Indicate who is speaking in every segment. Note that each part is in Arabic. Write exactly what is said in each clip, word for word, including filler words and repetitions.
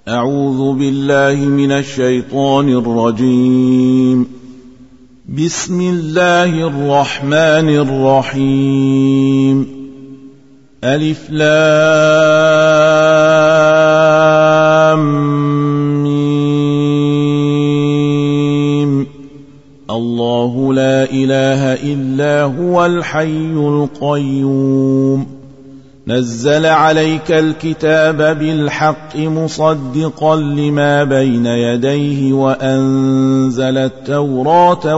Speaker 1: أعوذ بالله من الشيطان الرجيم. بسم الله الرحمن الرحيم. ألف لام ميم. الله لا إله إلا هو الحي القيوم. نزل عليك الكتاب بالحق مصدقا لما بين يديه وأنزل التوراة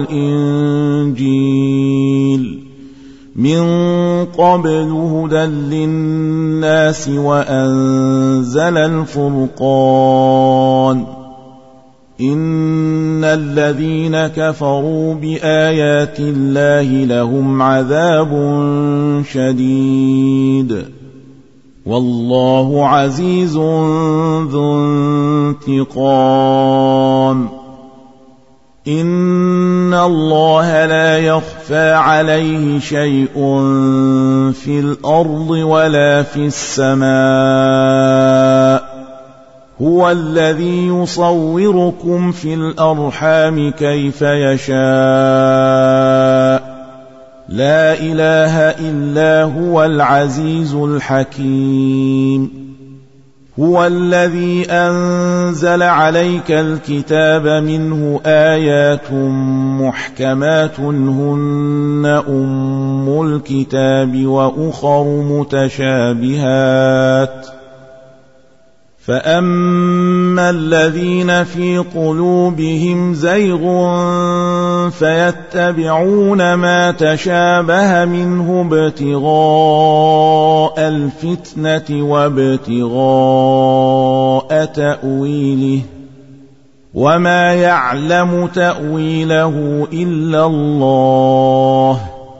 Speaker 1: والإنجيل من قبل هدى للناس وأنزل الفرقان. إن الذين كفروا بآيات الله لهم عذاب شديد والله عزيز ذو انتقام. إن الله لا يخفى عليه شيء في الأرض ولا في السماء. هو الذي يصوركم في الأرحام كيف يشاء. لا إله إلا هو العزيز الحكيم. هو الذي أنزل عليك الكتاب منه آيات محكمات هن أم الكتاب وأخر متشابهات. فأما الذين في قلوبهم زيغ فيتبعون ما تشابه منه ابتغاء الفتنة وابتغاء تأويله وما يعلم تأويله إلا الله.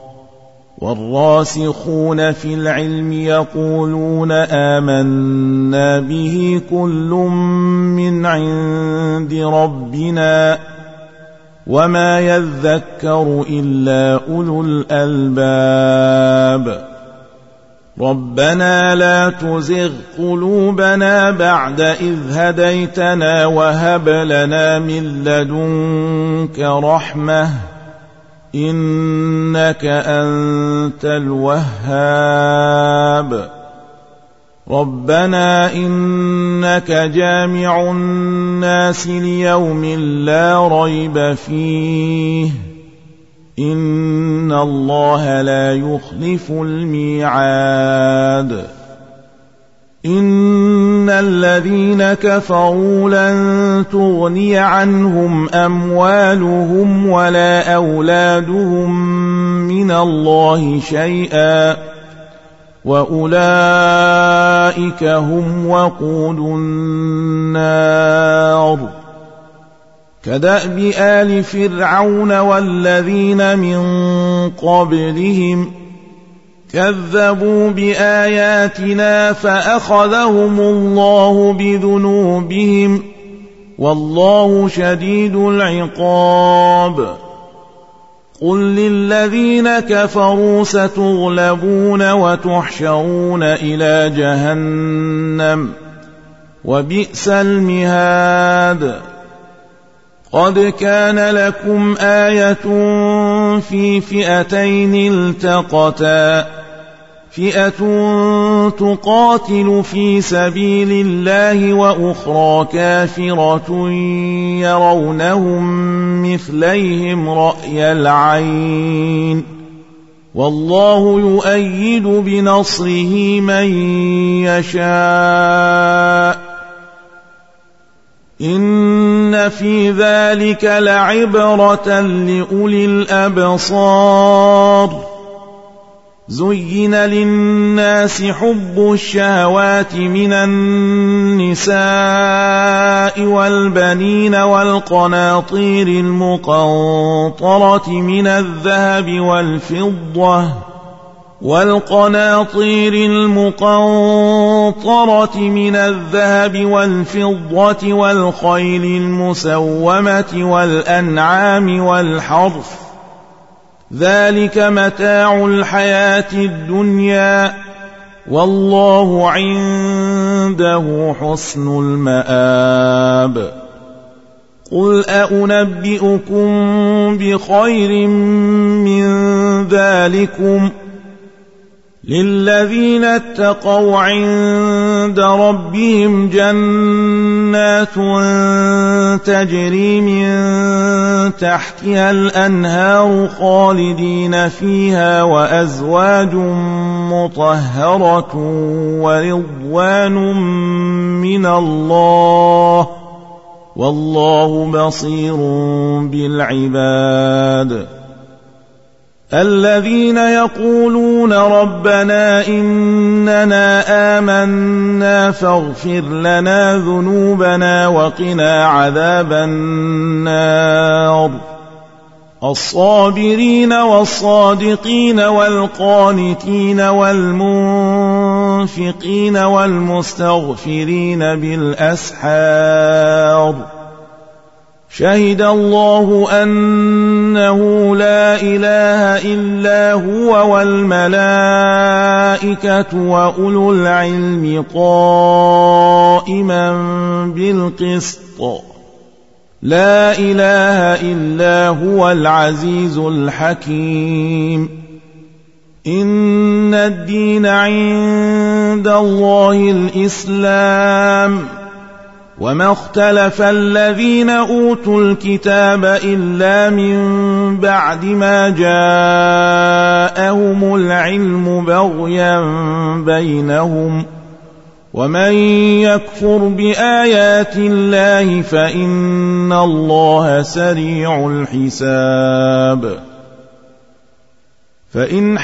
Speaker 1: والراسخون في العلم يقولون آمنا به كل من عند ربنا وما يذكر إلا أولو الألباب. ربنا لا تزغ قلوبنا بعد إذ هديتنا وهب لنا من لدنك رحمة إنك أنت الوهاب. ربنا إنك جامع الناس ليوم لا ريب فيه إن الله لا يخلف الميعاد. إن الذين كفروا لن تغني عنهم أموالهم ولا أولادهم من الله شيئا وأولئك هم وقود النار. كدأب آل فرعون والذين من قبلهم كذبوا بآياتنا فأخذهم الله بذنوبهم والله شديد العقاب. قل للذين كفروا ستغلبون وتحشرون إلى جهنم وبئس المهاد. قد كان لكم آية في فئتين التقتا فئة تقاتل في سبيل الله وأخرى كافرة يرونهم مثليهم رأي العين والله يؤيد بنصره من يشاء. إن في ذلك لعبرة لأولي الأبصار. زين للناس حب الشهوات من النساء والبنين والقناطير المقنطرة من الذهب والفضة والقناطير المقنطرة من الذهب والفضة والخيل المسومة والأنعام والحرث ذلك متاع الحياة الدنيا والله عنده عنده حسن المآب. قل أنبئكم بخير من ذلكم للذين اتقوا عند ربهم جنات تجري من تحتها الأنهار خالدين فيها وأزواج مطهرة ورضوان من الله والله بصير بالعباد. الذين يقولون ربنا إننا آمنا فاغفر لنا ذنوبنا وقنا عذاب النار. الصابرين والصادقين والقانتين والمنفقين والمستغفرين بالأسحار. شهد الله أنه لا إله إلا هو والملائكة وأولو العلم قائما بالقسط. لا إله إلا هو العزيز الحكيم. إن الدين عند الله الإسلام وما اختلف الذين أوتوا الكتاب إلا من بعد ما جاءهم العلم بغيا بينهم ومن يكفر بآيات الله فإن الله سريع الحساب. فإن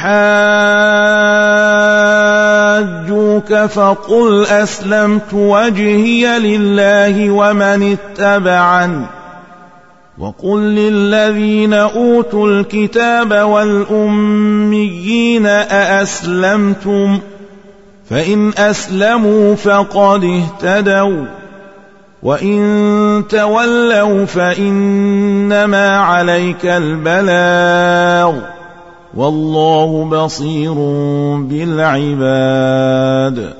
Speaker 1: حاجوك فقل أسلمت وجهي لله ومن اتبعني وقل للذين أوتوا الكتاب والأميين أأسلمتم فإن أسلموا فقد اهتدوا وإن تولوا فإنما عليك البلاغ والله بصير بالعباد.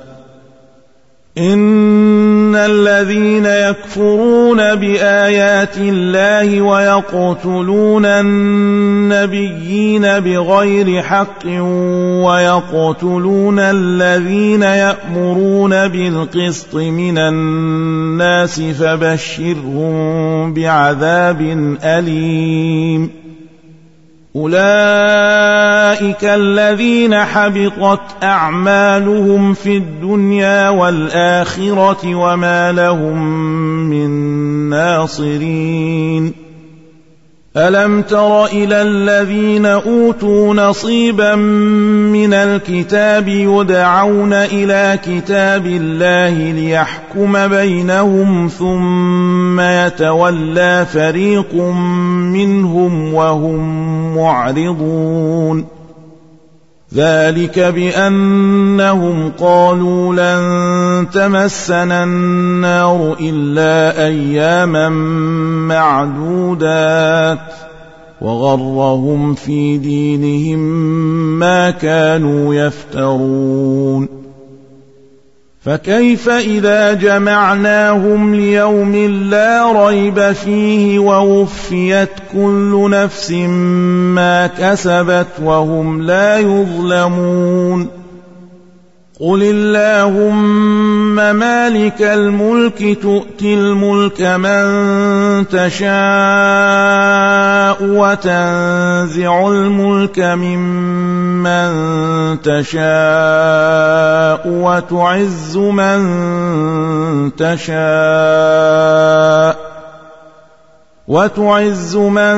Speaker 1: إن الذين يكفرون بآيات الله ويقتلون النبيين بغير حق ويقتلون الذين يأمرون بالقسط من الناس فبشرهم بعذاب أليم. أولئك الذين حبطت أعمالهم في الدنيا والآخرة وما لهم من ناصرين. ألم تر إلى الذين أوتوا نصيبا من الكتاب يدعون إلى كتاب الله ليحكم بينهم ثم يتولى فريق منهم وهم معرضون. ذلك بأنهم قالوا لن تمسنا النار إلا أياما معدودات وغرهم في دينهم ما كانوا يفترون. فكيف إذا جمعناهم ليوم لا ريب فيه ووفيت كل نفس ما كسبت وهم لا يظلمون. قل اللهم مالك الملك تؤتي الملك من تشاء وتنزع الملك ممن تشاء وتعز من تشاء وتعز من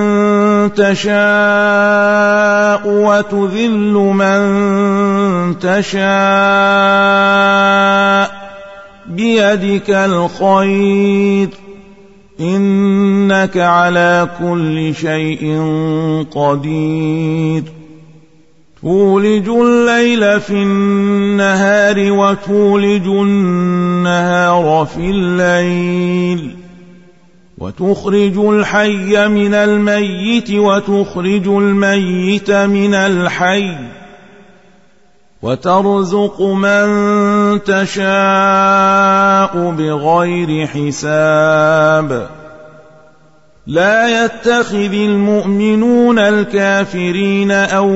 Speaker 1: تشاء وتذل من تشاء بيدك الخير إنك على كل شيء قدير. تولج الليل في النهار وتولج النهار في الليل وتخرج الحي من الميت وتخرج الميت من الحي وترزق من تشاء بغير حساب لا يتخذ المؤمنون الكافرين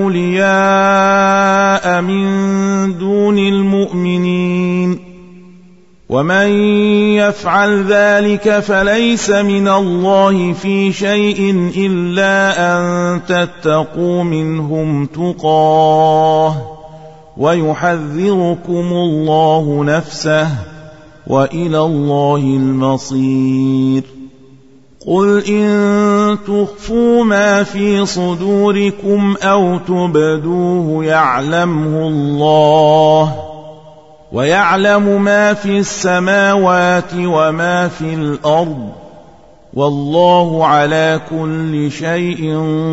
Speaker 1: أولياء من دون المؤمنين ومن يفعل ذلك فليس من الله في شيء إلا أن تتقوا منهم تقاه ويحذركم الله نفسه وإلى الله المصير قل إن تخفوا ما في صدوركم أو تبدوه يعلمه الله ويعلم ما في السماوات وما في الأرض والله على كل شيء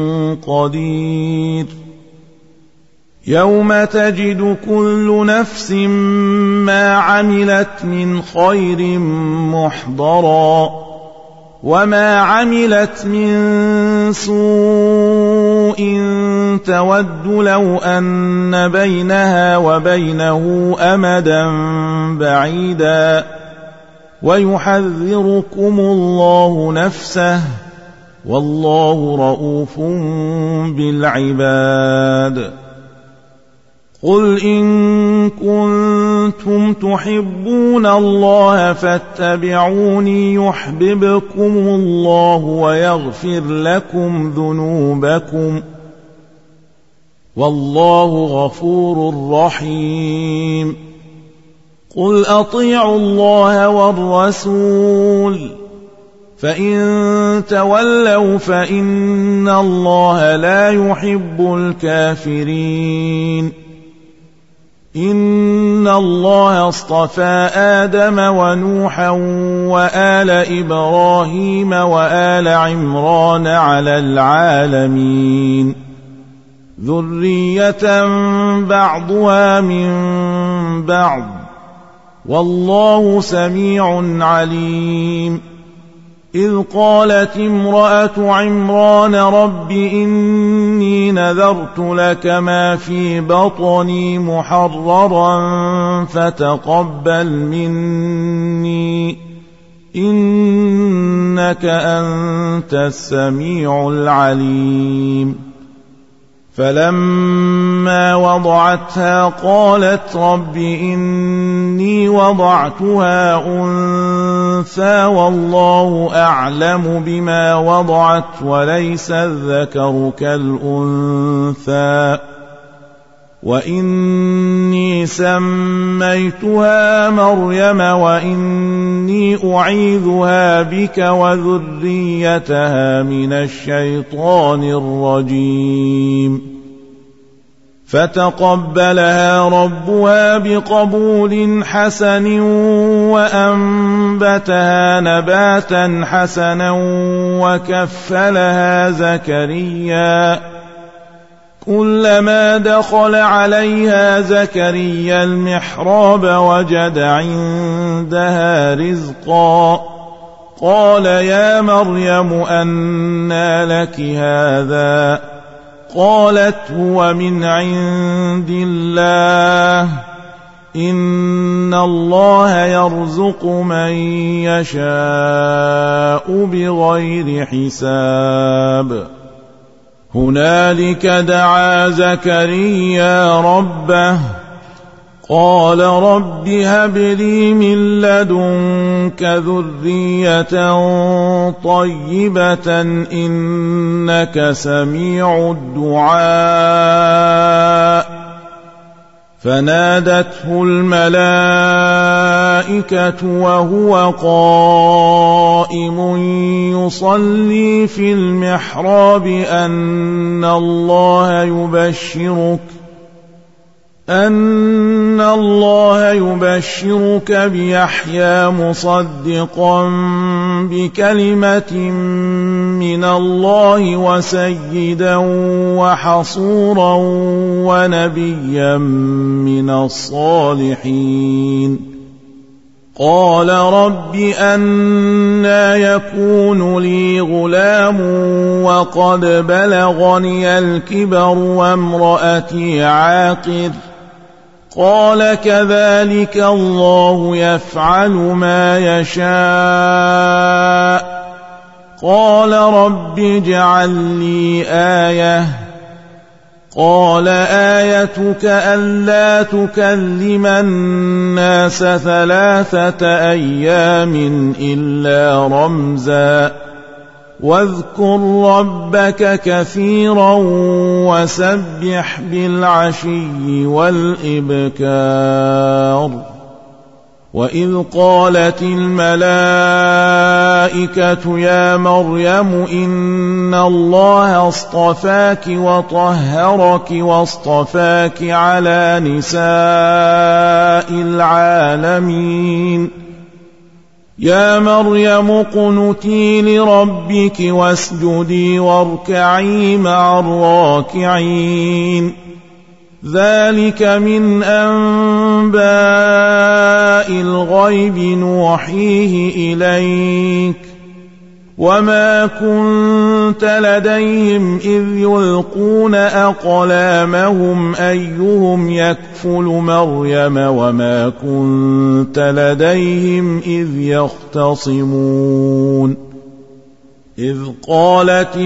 Speaker 1: قدير يوم تجد كل نفس ما عملت من خير محضرا وما عملت من سوء تود لو أن بينها وبينه أمدا بعيدا ويحذركم الله نفسه والله رؤوف بالعباد قل إن كنتم تحبون الله فاتبعوني يحببكم الله ويغفر لكم ذنوبكم والله غفور رحيم قل أطيعوا الله والرسول فإن تولوا فإن الله لا يحب الكافرين إن الله اصطفى آدم ونوحا وآل إبراهيم وآل عمران على العالمين ذرية بعضها من بعض والله سميع عليم إذ قالت امرأة عمران رب إني نذرت لك ما في بطني محررا فتقبل مني إنك أنت السميع العليم فلما وضعتها قالت رب إني وضعتها أنثى والله أعلم بما وضعت وليس الذكر كالأنثى وإني سميتها مريم وإني أعيذها بك وذريتها من الشيطان الرجيم فتقبلها ربها بقبول حسن وأنبتها نباتا حسنا وكفلها زكريا كلما دخل عليها زكريا المحراب وجد عندها رزقا قال يا مريم أنى لك هذا قالت هو من عند الله إن الله يرزق من يشاء بغير حساب هنالك دعا زكريا ربه قال رب هب لي من لدنك ذرية طيبة إنك سميع الدعاء فنادته الملائكة وهو قائم يصلي في المحراب أن الله يبشرك أن الله يبشرك بيحيى مصدقا بكلمة من الله وسيدا وحصورا ونبيا من الصالحين قال رب أنى يكون لي غلام وقد بلغني الكبر وامرأتي عاقر قال كذلك الله يفعل ما يشاء قال رب اجعل لي آية قال آيتك ألا تكلم الناس ثلاثة أيام إلا رمزا واذكر ربك كثيرا وسبح بالعشي والإبكار وإذ قالت الملائكة يا مريم إن الله اصطفاك وطهرك واصطفاك على نساء العالمين يا مريم اقنتي لربك واسجدي واركعي مع الراكعين ذلك من أنباء الغيب نوحيه إليك وما كنت لديهم إذ يلقون أقلامهم أيهم يكفل مريم وما كنت لديهم إذ يختصمون إذ قالت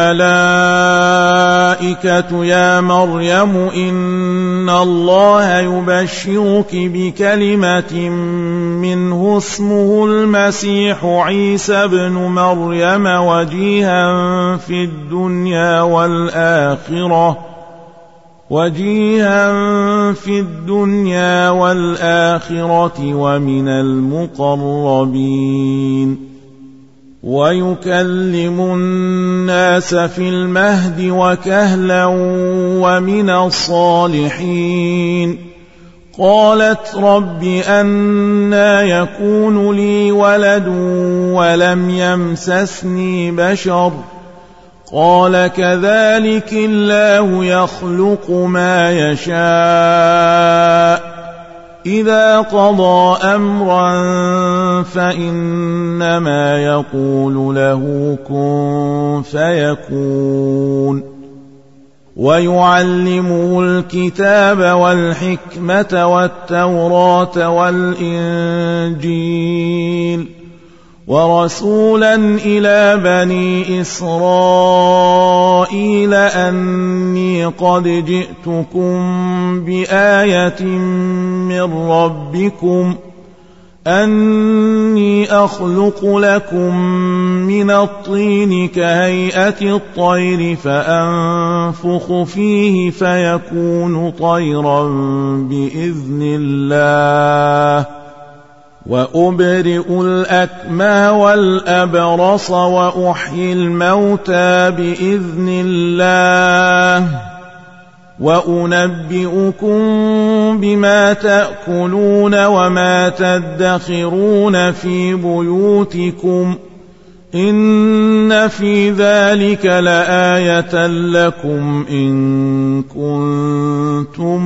Speaker 1: الملائكة يا مريم إن الله يبشرك بكلمة منه اسمه المسيح عيسى بن مريم وجيها في الدنيا والآخرة وجيها في الدنيا والآخرة ومن المقربين ويكلم الناس في المهد وكهلا ومن الصالحين قالت رب أنى يكون لي ولد ولم يمسسني بشر قال كذلك الله يخلق ما يشاء إذا قضى أمرا فإنما يقول له كن فيكون ويعلمه الكتاب والحكمة والتوراة والإنجيل ورسولا إلى بني إسرائيل أني قد جئتكم بآية من ربكم أني أخلق لكم من الطين كهيئة الطير فأنفخ فيه فيكون طيرا بإذن الله وأبرئ الأكمى والأبرص وأحيي الموتى بإذن الله وأنبئكم بما تأكلون وما تدخرون في بيوتكم إن في ذلك لآية لكم إن كنتم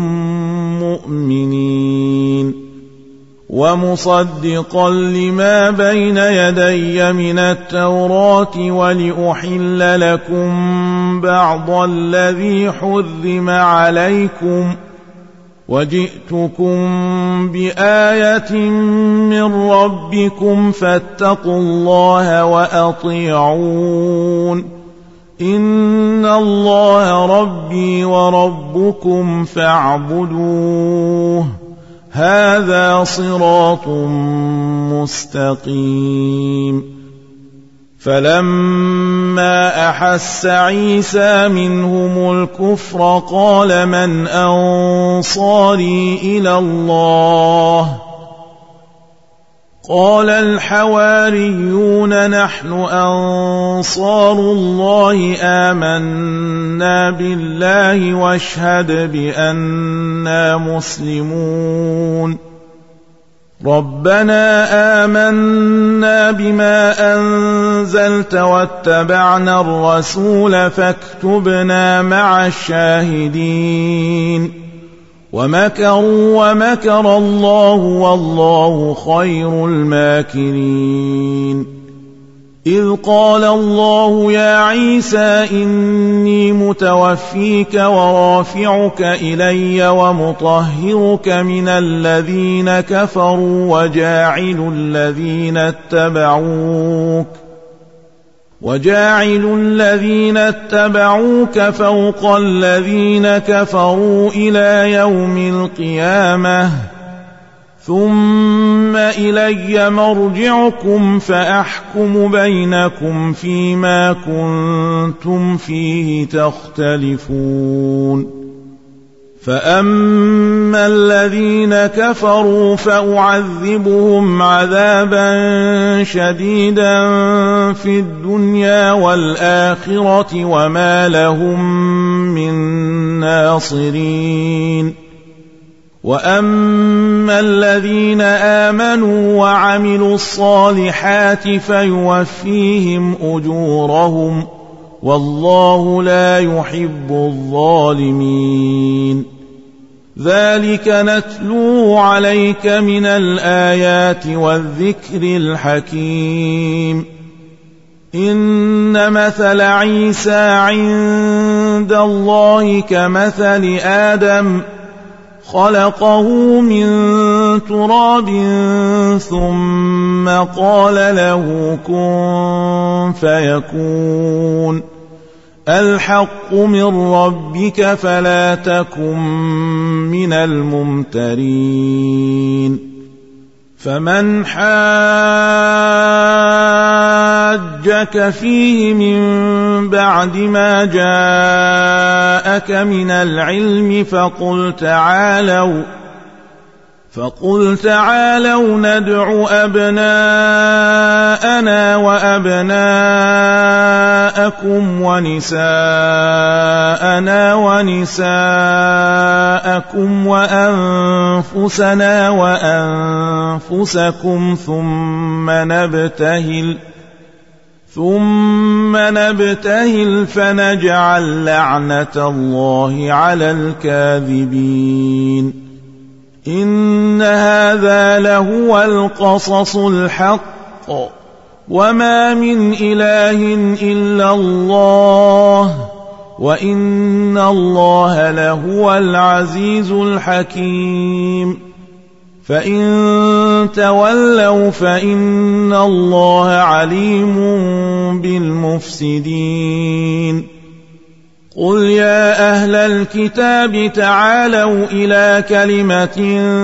Speaker 1: مؤمنين ومصدقا لما بين يدي من التوراة ولأحل لكم بعض الذي حرم عليكم وجئتكم بآية من ربكم فاتقوا الله وأطيعون إن الله ربي وربكم فاعبدوه هذا صراط مستقيم فلما أحس عيسى منهم الكفر قال من أنصاري إلى الله قال الحواريون نحن أنصار الله آمنا بالله واشهد بأننا مسلمون ربنا آمنا بما أنزلت واتبعنا الرسول فاكتبنا مع الشاهدين ومكروا ومكر الله والله خير الماكرين إذ قال الله يا عيسى إني متوفيك ورافعك إلي ومطهرك من الذين كفروا وجاعل الذين اتبعوك وجاعل الذين اتبعوك فوق الذين كفروا إلى يوم القيامة ثم إلي مرجعكم فأحكم بينكم فيما كنتم فيه تختلفون فأما الذين كفروا فأعذبهم عذابا شديدا في الدنيا والآخرة وما لهم من ناصرين وأما الذين آمنوا وعملوا الصالحات فيوفيهم أجورهم والله لا يحب الظالمين ذلك نتلوه عليك من الآيات والذكر الحكيم إن مثل عيسى عند الله كمثل آدم خلقه من تراب ثم قال له كن فيكون الحق من ربك فلا تكن من الممترين فمن حاجك فيه من بعد ما جاءك من العلم فقل تعالوا فقل تعالوا ندع أبناءنا وأبناءكم ونساءنا ونساءكم وأنفسنا وأنفسكم ثم نبتهل ثم نبتهل فنجعل لعنة الله على الكاذبين إن هذا لهو القصص الحق وما من إله إلا الله وإن الله لهو العزيز الحكيم فإن تولوا فإن الله عليم بالمفسدين قل يا أهل الكتاب تعالوا إلى كلمة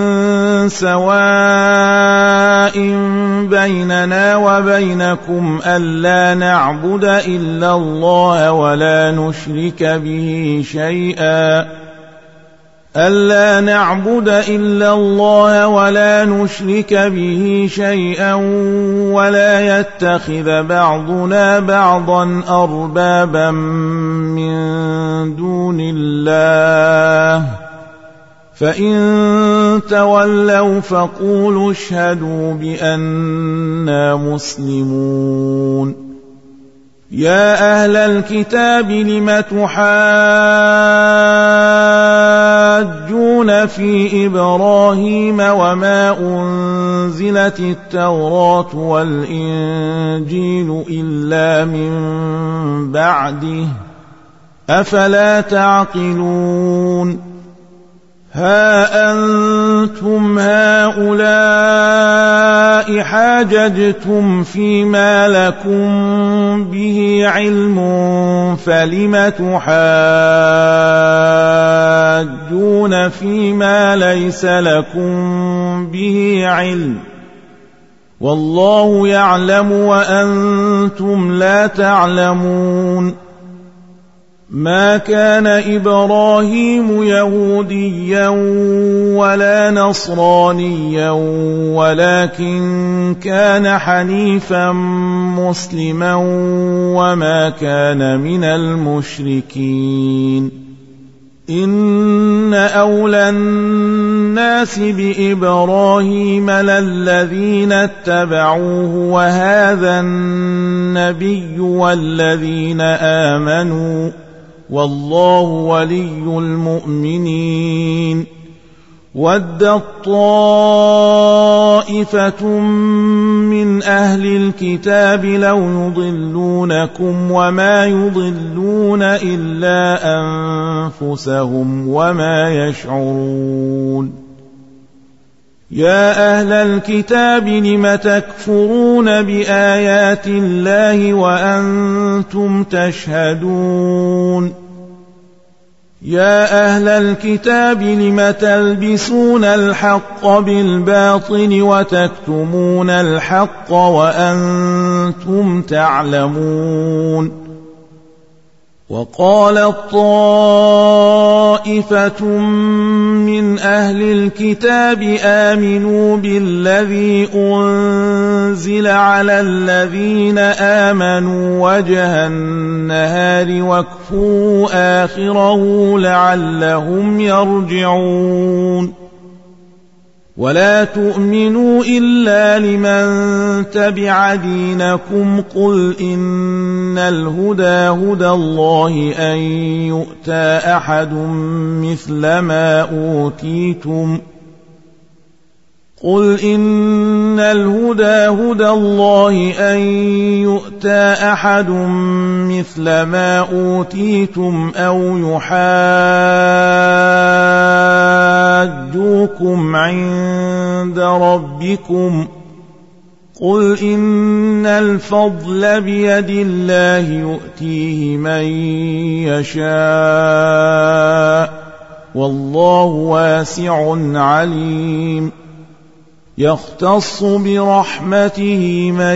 Speaker 1: سواء بيننا وبينكم ألا نعبد إلا الله ولا نشرك به شيئا ألا نعبد إلا الله ولا نشرك به شيئا ولا يتخذ بعضنا بعضا أربابا من دون الله فإن تولوا فقولوا اشهدوا بأننا مسلمون يا أهل الكتاب لم تحاجون في إبراهيم وما أنزلت التوراة والإنجيل إلا من بعده أفلا تعقلون ها أنتم هؤلاء حاججتم فيما لكم به علم فلم تحاجون فيما ليس لكم به علم والله يعلم وأنتم لا تعلمون ما كان إبراهيم يهوديا ولا نصرانيا ولكن كان حنيفا مسلما وما كان من المشركين إن أولى الناس بإبراهيم للذين اتبعوه وهذا النبي والذين آمنوا والله ولي المؤمنين وَدَّت طَّائِفَةٌ مِّنْ أَهْلِ الْكِتَابِ لَوْ يُضِلُّونَكُمْ وَمَا يُضِلُّونَ إِلَّا أَنفُسَهُمْ وَمَا يَشْعُرُونَ يَا أَهْلَ الْكِتَابِ لِمَ تَكْفُرُونَ بِآيَاتِ اللَّهِ وَأَنْتُمْ تَشْهَدُونَ يا أهل الكتاب لم تلبسون الحق بالباطل وتكتمون الحق وأنتم تعلمون وقالت طائفة من أهل الكتاب آمنوا بالذي أنزل على الذين آمنوا وجه النهار واكفروا آخره لعلهم يرجعون ولا تؤمنوا إلا لمن تبع دينكم قل إن الهدى هدى الله أن يؤتى أحد مثل ما أوتيتم قل إن الهدى هدى الله أن يؤتى أحد مثل ما أوتيتم أو يحاجوكم عند ربكم قل إن الفضل بيد الله يؤتيه من يشاء والله واسع عليم يختص برحمته من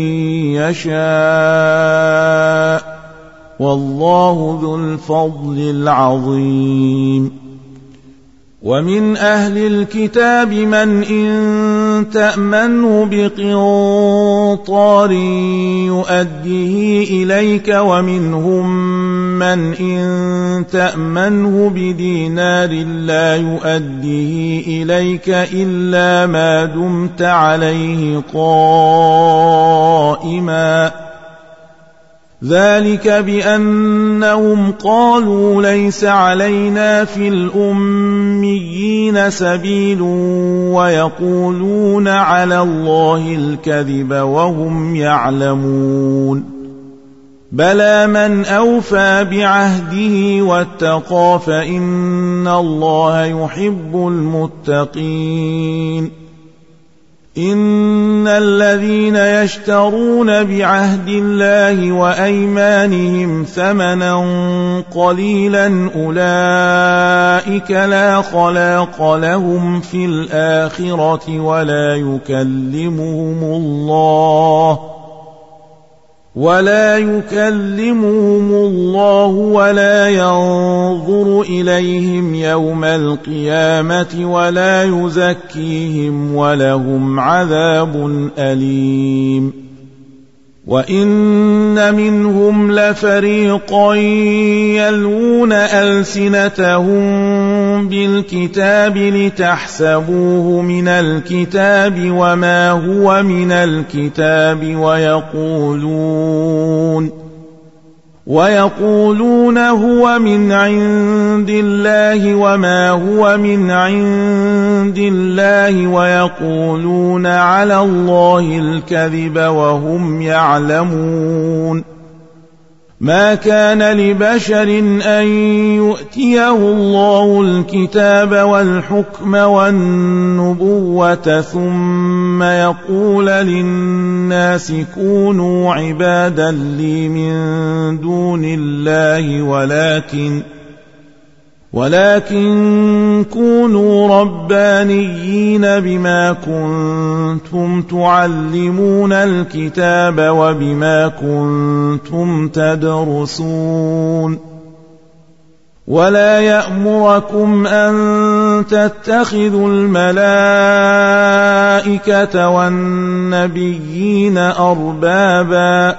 Speaker 1: يشاء والله ذو الفضل العظيم ومن أهل الكتاب من إن تأمنه بقنطار يؤديه إليك ومنهم من إن تأمنه بدينار لا يؤديه إليك إلا ما دمت عليه قائما ذلك بأنهم قالوا ليس علينا في الأميين سبيل ويقولون على الله الكذب وهم يعلمون بلى من أوفى بعهده واتقى فإن الله يحب المتقين إن الذين يشترون بعهد الله وأيمانهم ثمنا قليلا أولئك لا خلاق لهم في الآخرة ولا يكلمهم الله ولا يكلمهم الله ولا ينظر إليهم يوم القيامة ولا يزكيهم ولهم عذاب أليم وإن منهم لفريقا يلوون ألسنتهم بالكتاب لتحسبوه من الكتاب وما هو من الكتاب ويقولون ويقولون هو من عند الله وما هو من عند الله ويقولون على الله الكذب وهم يعلمون ما كان لبشر أن يؤتيه الله الكتاب والحكم والنبوة ثم يقول للناس كونوا عبادا لي من دون الله ولكن ولكن كونوا ربانيين بما كنتم تعلمون الكتاب وبما كنتم تدرسون ولا يأمركم أن تتخذوا الملائكة والنبيين أربابا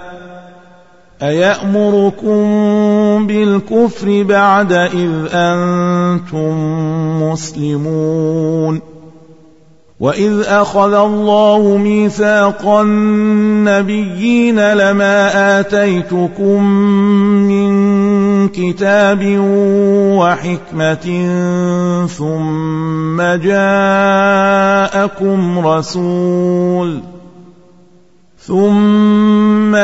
Speaker 1: أيأمركم بالكفر بعد إذ أنتم مسلمون وإذ أخذ الله ميثاق النبيين لما آتيتكم من كتاب وحكمة ثم جاءكم رسول ثم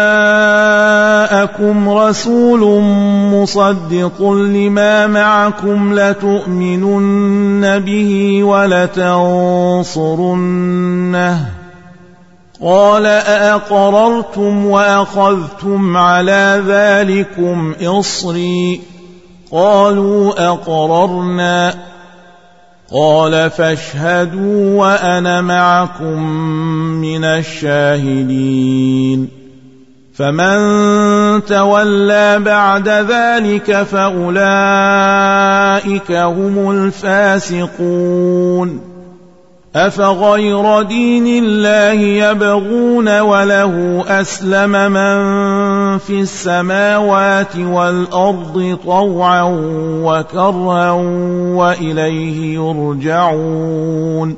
Speaker 1: جاءكم رسول مصدق لما معكم لتؤمنن به ولتنصرنه قال أأقررتم وأخذتم على ذلكم إصري قالوا أقررنا قال فاشهدوا وأنا معكم من الشاهدين فمن تولى بعد ذلك فأولئك هم الفاسقون أفغير دين الله يبغون وله أسلم من في السماوات والأرض طوعا وكرها وإليه يرجعون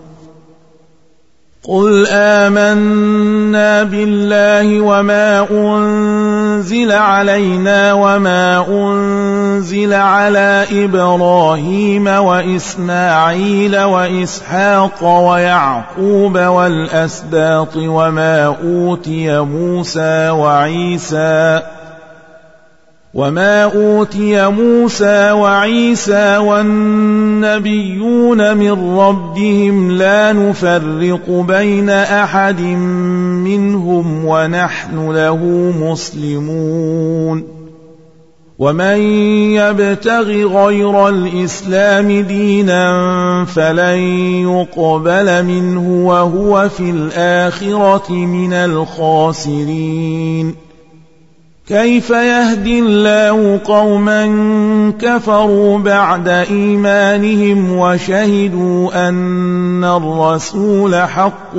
Speaker 1: قل آمنا بالله وما أنزل علينا وما أنزل على إبراهيم وإسماعيل وإسحاق ويعقوب والأسباط وما أوتي موسى وعيسى وما أوتي موسى وعيسى والنبيون من ربهم لا نفرق بين أحد منهم ونحن له مسلمون ومن يبتغ غير الإسلام دينا فلن يقبل منه وهو في الآخرة من الخاسرين كيف يهدي الله قوما كفروا بعد إيمانهم وشهدوا أن الرسول حق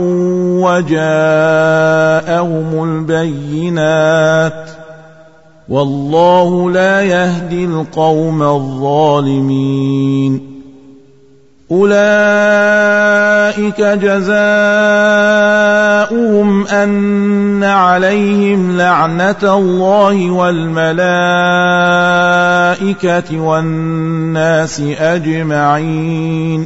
Speaker 1: وجاءهم البينات والله لا يهدي القوم الظالمين أولئك جزاؤهم أن عليهم لعنة الله والملائكة والناس أجمعين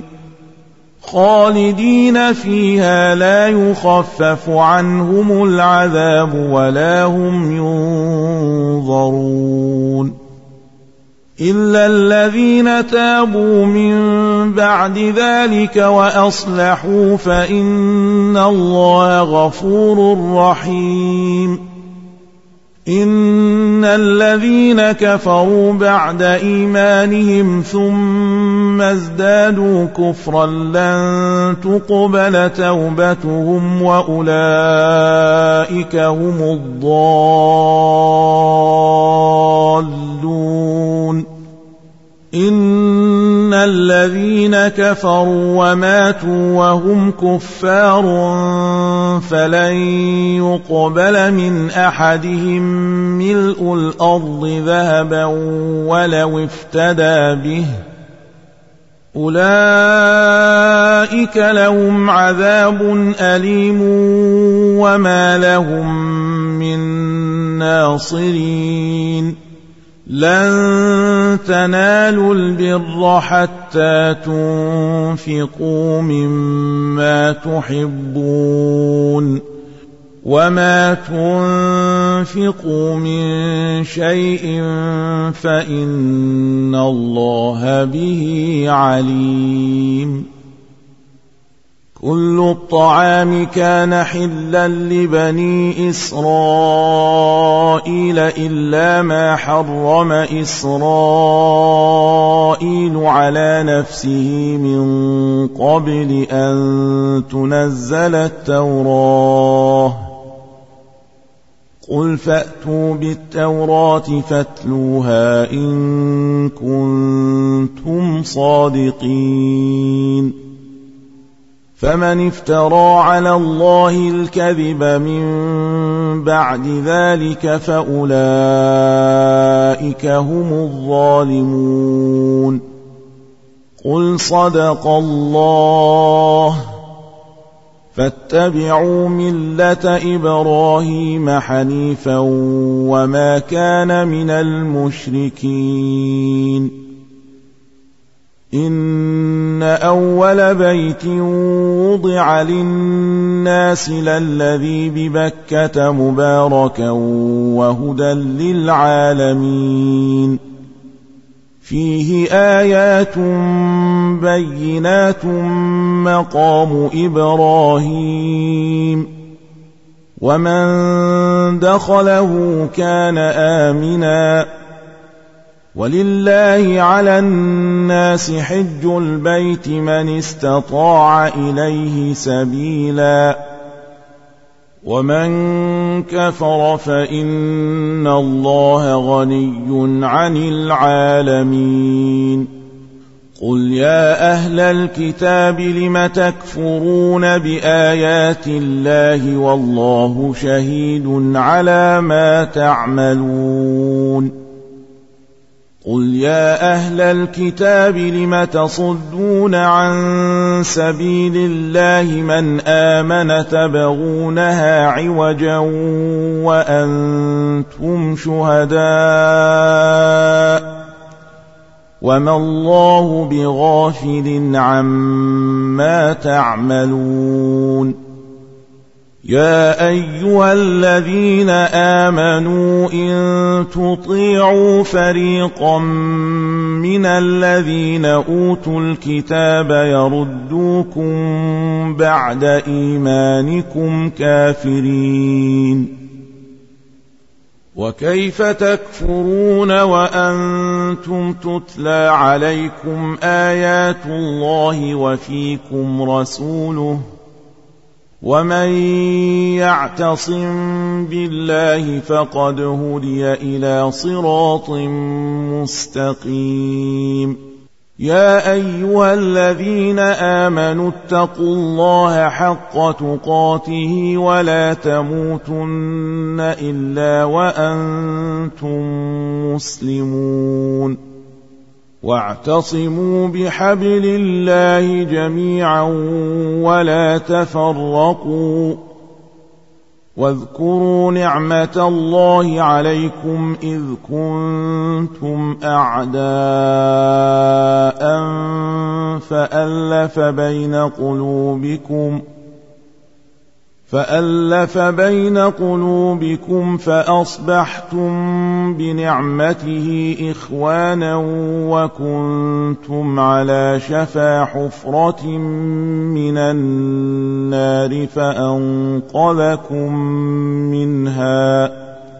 Speaker 1: خالدين فيها لا يخفف عنهم العذاب ولا هم ينظرون إلا الذين تابوا من بعد ذلك وأصلحوا فإن الله غفور رحيم إن الذين كفروا بعد إيمانهم ثم ازدادوا كفرا لن تقبل توبتهم وأولئك هم الضالون إن الذين كفروا وماتوا وهم كفار فلن يقبل من أحدهم ملء الأرض ذهبا ولو افتدى به أولئك لهم عذاب أليم وما لهم من ناصرين لن تنالوا البر حتى تنفقوا مما تحبون وما تنفقوا من شيء فإن الله به عليم كل الطعام كان حلا لبني إسرائيل إلا ما حرم إسرائيل على نفسه من قبل أن تنزل التوراة قل فأتوا بالتوراة فاتلوها إن كنتم صادقين فمن افترى على الله الكذب من بعد ذلك فأولئك هم الظالمون قل صدق الله فاتبعوا ملة إبراهيم حنيفا وما كان من المشركين إن أول بيت وضع للناس للذي ببكة مباركا وهدى للعالمين فيه آيات بينات مقام إبراهيم ومن دخله كان آمنا ولله على الناس حج البيت من استطاع إليه سبيلا ومن كفر فإن الله غني عن العالمين قل يا أهل الكتاب لم تكفرون بآيات الله والله شهيد على ما تعملون قل يا أهل الكتاب لم تصدون عن سبيل الله من آمن تبغونها عوجا وأنتم شهداء وما الله بغافل عما تعملون يا أيها الذين آمنوا إن تطيعوا فريقا من الذين أوتوا الكتاب يردوكم بعد إيمانكم كافرين وكيف تكفرون وأنتم تتلى عليكم آيات الله وفيكم رسوله ومن يعتصم بالله فقد هدي إلى صراط مستقيم يا أيها الذين آمنوا اتقوا الله حق تقاته ولا تموتن إلا وأنتم مسلمون واعتصموا بحبل الله جميعا ولا تفرقوا واذكروا نعمة الله عليكم إذ كنتم أعداء فألف بين قلوبكم فألف بين قلوبكم فأصبحتم بنعمته إخوانا وكنتم على شفا حفرة من النار فأنقذكم منها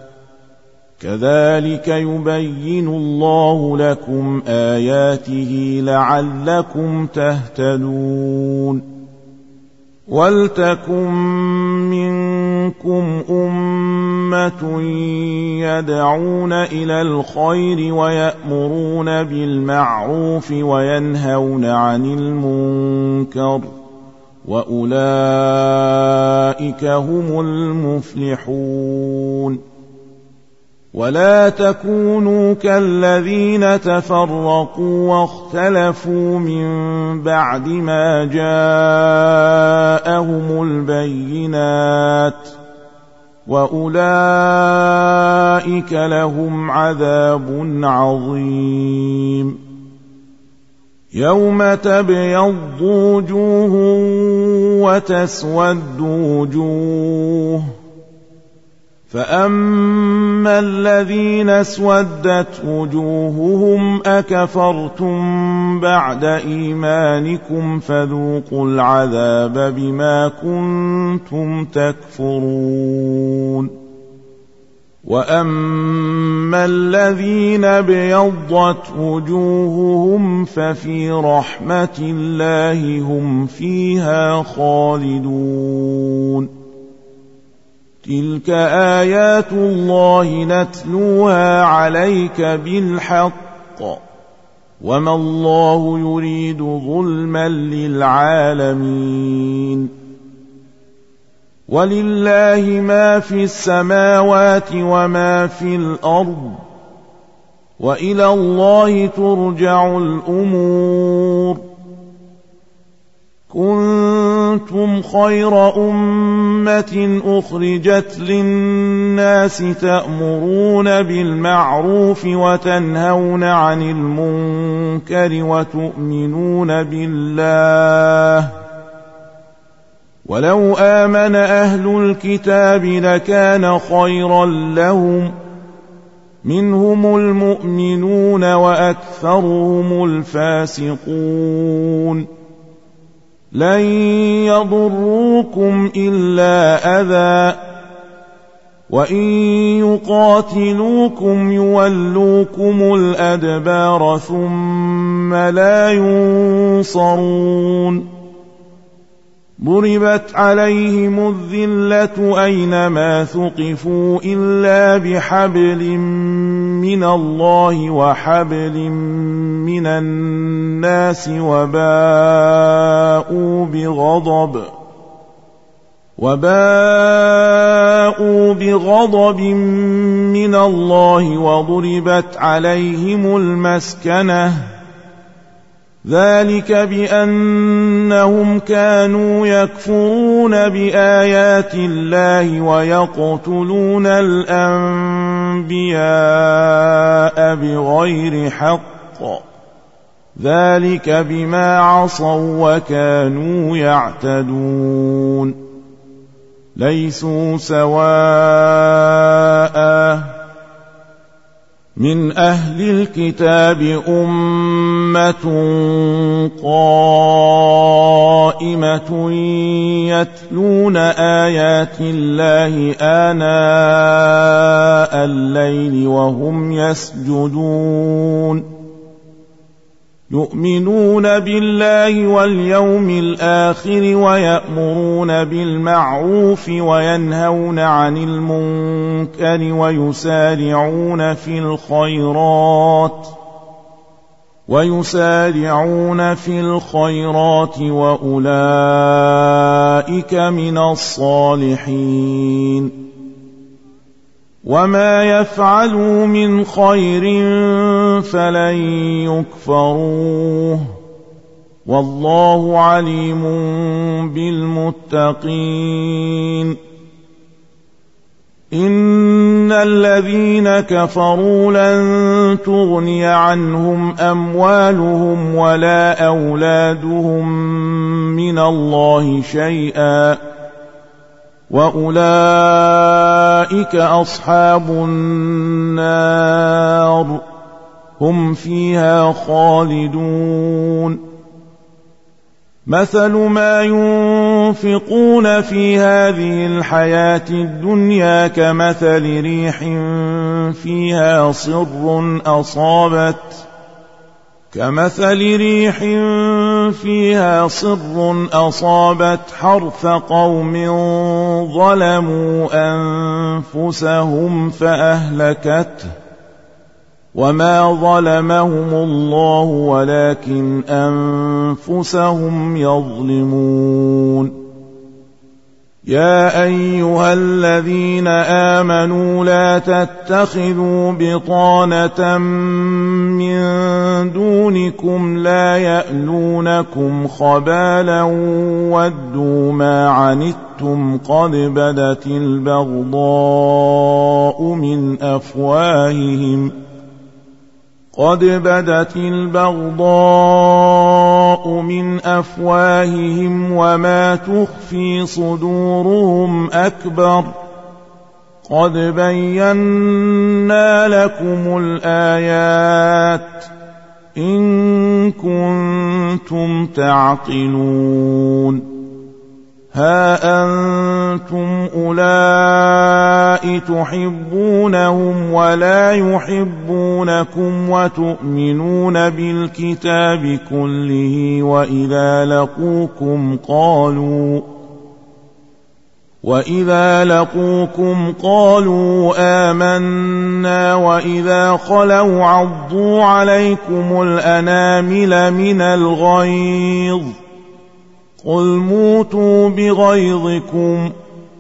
Speaker 1: كذلك يبين الله لكم آياته لعلكم تهتدون ولتكن منكم أمة يدعون إلى الخير ويأمرون بالمعروف وينهون عن المنكر وأولئك هم المفلحون ولا تكونوا كالذين تفرقوا واختلفوا من بعد ما جاءهم البينات وأولئك لهم عذاب عظيم يوم تبيض وجوه وتسود وجوه فأما الذين اسودت وجوههم أكفرتم بعد إيمانكم فذوقوا العذاب بما كنتم تكفرون وأما الذين ابيضت وجوههم ففي رحمة الله هم فيها خالدون تلك آيات الله نتلوها عليك بالحق وما الله يريد ظلما للعالمين ولله ما في السماوات وما في الأرض وإلى الله ترجع الأمور كنتم خير أمة أخرجت للناس تأمرون بالمعروف وتنهون عن المنكر وتؤمنون بالله ولو آمن أهل الكتاب لكان خيرا لهم منهم المؤمنون وأكثرهم الفاسقون لن يضروكم إلا أذى وإن يقاتلوكم يولوكم الأدبار ثم لا ينصرون ضربت عليهم الذلة أينما ثقفوا إلا بحبل من الله وحبل من الناس وباءوا بغضب وباءوا بغضب من الله وضربت عليهم المسكنة ذلك بأنهم كانوا يكفرون بآيات الله ويقتلون الأنبياء بغير حق ذلك بما عصوا وكانوا يعتدون ليسوا سواء من أهل الكتاب أمة قائمة يتلون آيات الله آناء الليل وهم يسجدون يؤمنون بالله واليوم الآخر ويأمرون بالمعروف وينهون عن المنكر ويسارعون في الخيرات ويسارعون في الخيرات وأولئك من الصالحين وما يفعلوا من خير فلن يكفروه والله عليم بالمتقين إن الذين كفروا لن تغني عنهم أموالهم ولا أولادهم من الله شيئا وأولئك أصحاب النار هم فيها خالدون مثل ما ينفقون في هذه الحياة الدنيا كمثل ريح فيها صر أصابت كمثل ريح فيها صر أصابت حرث قوم ظلموا أنفسهم فأهلكته وما ظلمهم الله ولكن أنفسهم يظلمون يا أيها الذين آمنوا لا تتخذوا بطانة من دونكم لا يألونكم خبالا ودوا ما عنتم قد بدت البغضاء من أفواههم قد بدت البغضاء من أفواههم وما تخفي صدورهم أكبر قد بينا لكم الآيات إن كنتم تعقلون ها أنتم أولئك تحبونهم ولا يحبونكم وتؤمنون بالكتاب كله وإذا لقوكم قالوا وإذا لقوكم قالوا آمنا وإذا خلوا عضوا عليكم الأنامل من الغيظ قل موتوا بغيظكم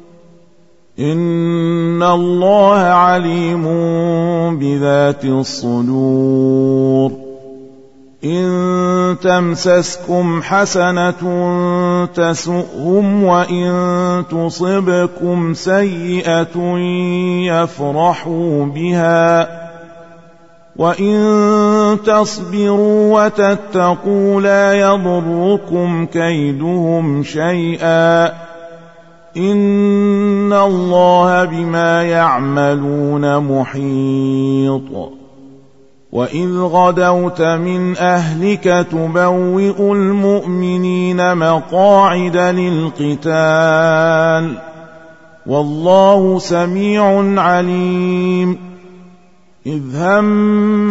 Speaker 1: إن الله عليم بذات الصدور إن تمسسكم حسنة تسؤهم وإن تصبكم سيئة يفرحوا بها وإن تصبروا وتتقوا لا يضركم كيدهم شيئا إن الله بما يعملون محيط وإذ غدوت من أهلك تبوئ المؤمنين مقاعد للقتال والله سميع عليم إذ هم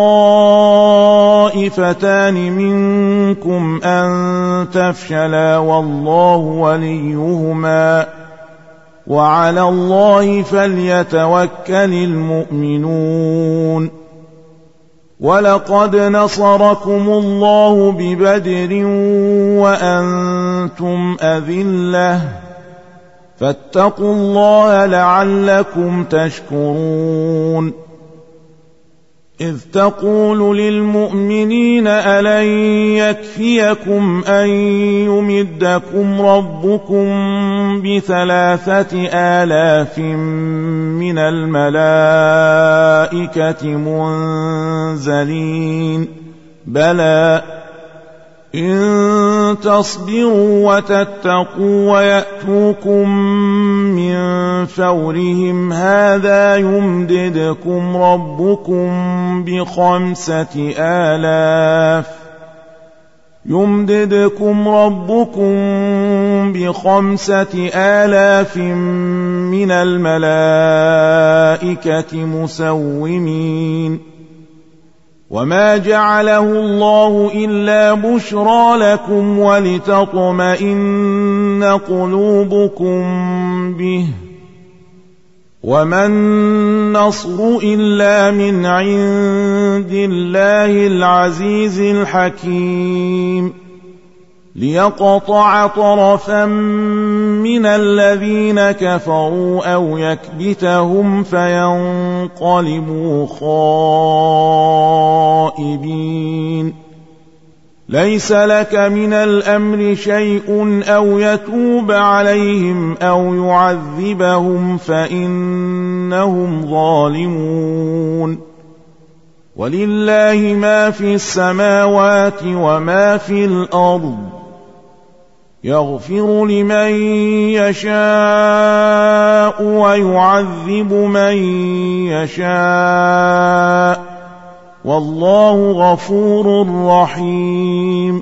Speaker 1: الطائفتان منكم أن تفشلا والله وليهما وعلى الله فليتوكل المؤمنون ولقد نصركم الله ببدر وأنتم أذلة فاتقوا الله لعلكم تشكرون إذ تقول للمؤمنين ألن يكفيكم أن يمدكم ربكم بثلاثة آلاف من الملائكة منزلين بلى إن تصبروا وتتقوا ويأتوكم من فورهم هذا يمددكم ربكم بخمسة آلاف يمددكم ربكم بخمسة آلاف من الملائكة مسومين وما جعله الله إلا بشرى لكم ولتطمئن قلوبكم به وما النصر إلا من عند الله العزيز الحكيم ليقطع طرفا من الذين كفروا أو يكبتهم فينقلبوا خائبين ليس لك من الأمر شيء أو يتوب عليهم أو يعذبهم فإنهم ظالمون ولله ما في السماوات وما في الأرض يغفر لمن يشاء ويعذب من يشاء والله غفور رحيم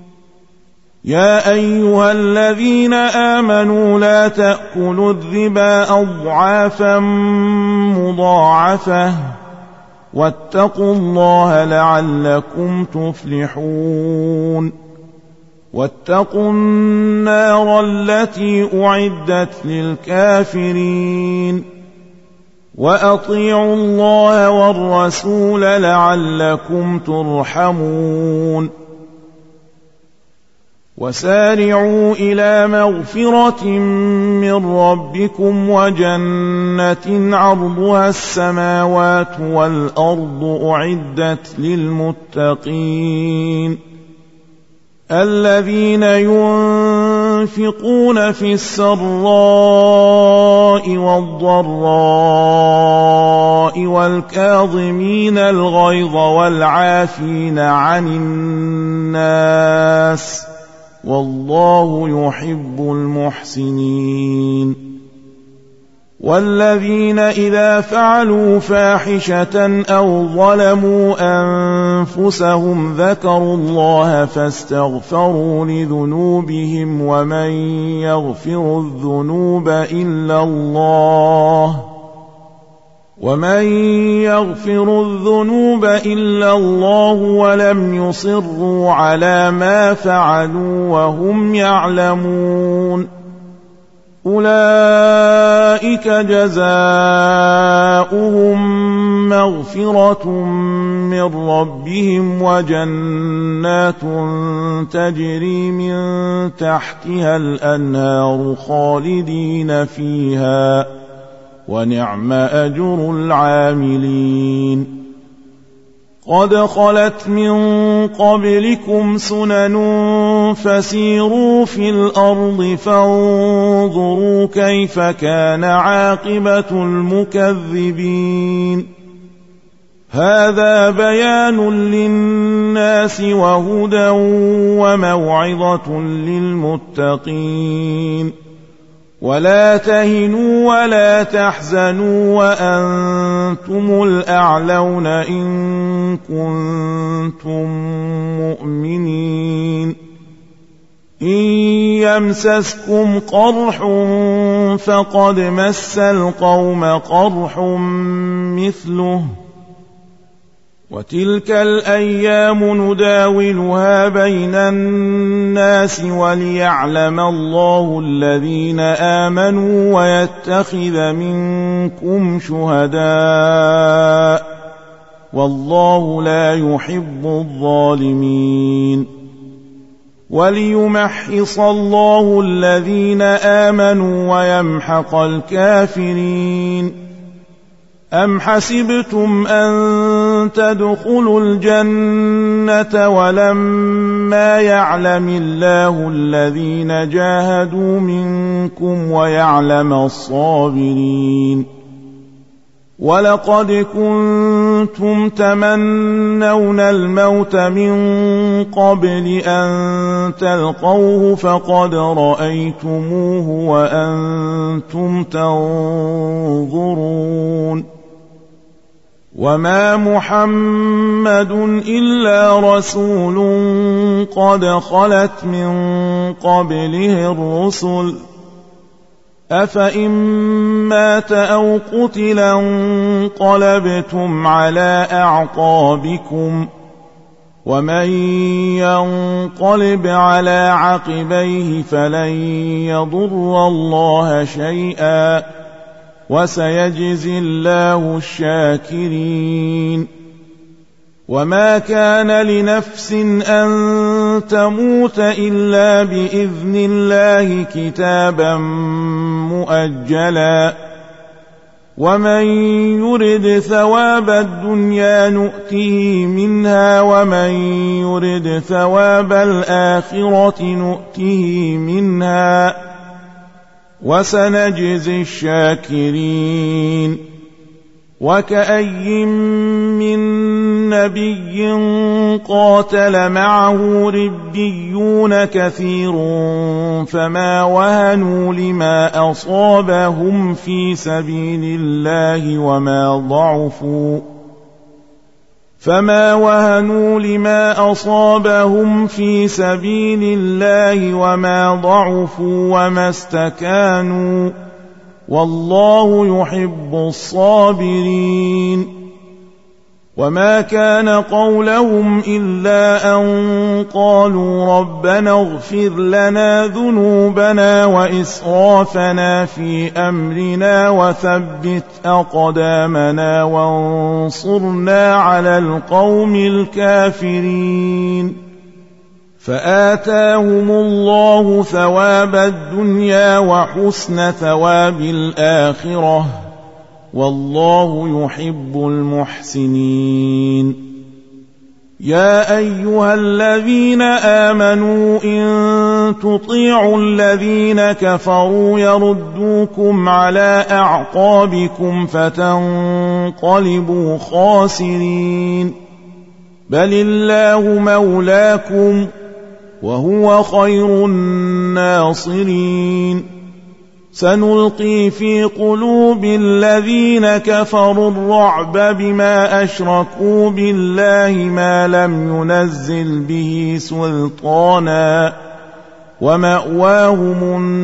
Speaker 1: يا أيها الذين آمنوا لا تأكلوا الربا أضعافا مضاعفة واتقوا الله لعلكم تفلحون واتقوا النار التي أعدت للكافرين وأطيعوا الله والرسول لعلكم ترحمون وسارعوا إلى مغفرة من ربكم وجنة عرضها السماوات والأرض أعدت للمتقين الذين ينفقون في السراء والضراء والكاظمين الغيظ والعافين عن الناس والله يحب المحسنين والذين إذا فعلوا فاحشة أو ظلموا أنفسهم ذكروا الله فاستغفروا لذنوبهم ومن يغفر الذنوب إلا الله ومن يغفر الذنوب إلا الله ولم يصروا على ما فعلوا وهم يعلمون أولئك جزاؤهم مغفرة من ربهم وجنات تجري من تحتها الأنهار خالدين فيها ونعم أجر العاملين قد خلت من قبلكم سنن فسيروا في الأرض فانظروا كيف كان عاقبة المكذبين هذا بيان للناس وهدى وموعظة للمتقين ولا تهنوا ولا تحزنوا وأنتم الأعلون إن كنتم مؤمنين إن يمسسكم قرح فقد مس القوم قرح مثله وتلك الأيام نداولها بين الناس وليعلم الله الذين آمنوا ويتخذ منكم شهداء والله لا يحب الظالمين وليمحص الله الذين آمنوا ويمحق الكافرين أم حسبتم أن تدخلوا الجنة ولما يعلم الله الذين جاهدوا منكم ويعلم الصابرين ولقد كنتم تمنون الموت من قبل أن تلقوه فقد رأيتموه وأنتم تنظرون وما محمد إلا رسول قد خلت من قبله الرسل أفإن مات أو قتل انقلبتم على أعقابكم ومن ينقلب على عقبيه فلن يضر الله شيئا وسيجزي الله الشاكرين وما كان لنفس أن تموت إلا بإذن الله كتابا مؤجلا ومن يرد ثواب الدنيا نؤته منها ومن يرد ثواب الآخرة نؤته منها وسنجزي الشاكرين وكأي من نبي قاتل معه ربيون كثير فما وهنوا لما أصابهم في سبيل الله وما ضعفوا فما وهنوا لما أصابهم في سبيل الله وما ضعفوا وما استكانوا والله يحب الصابرين وما كان قولهم إلا أن قالوا ربنا اغفر لنا ذنوبنا وإسرافنا في أمرنا وثبت أقدامنا وانصرنا على القوم الكافرين فآتاهم الله ثواب الدنيا وحسن ثواب الآخرة والله يحب المحسنين يا أيها الذين آمنوا إن تطيعوا الذين كفروا يردوكم على أعقابكم فتنقلبوا خاسرين بل الله مولاكم وهو خير الناصرين سنلقي في قلوب الذين كفروا الرعب بما أشركوا بالله ما لم ينزل به سلطانا ومأواهم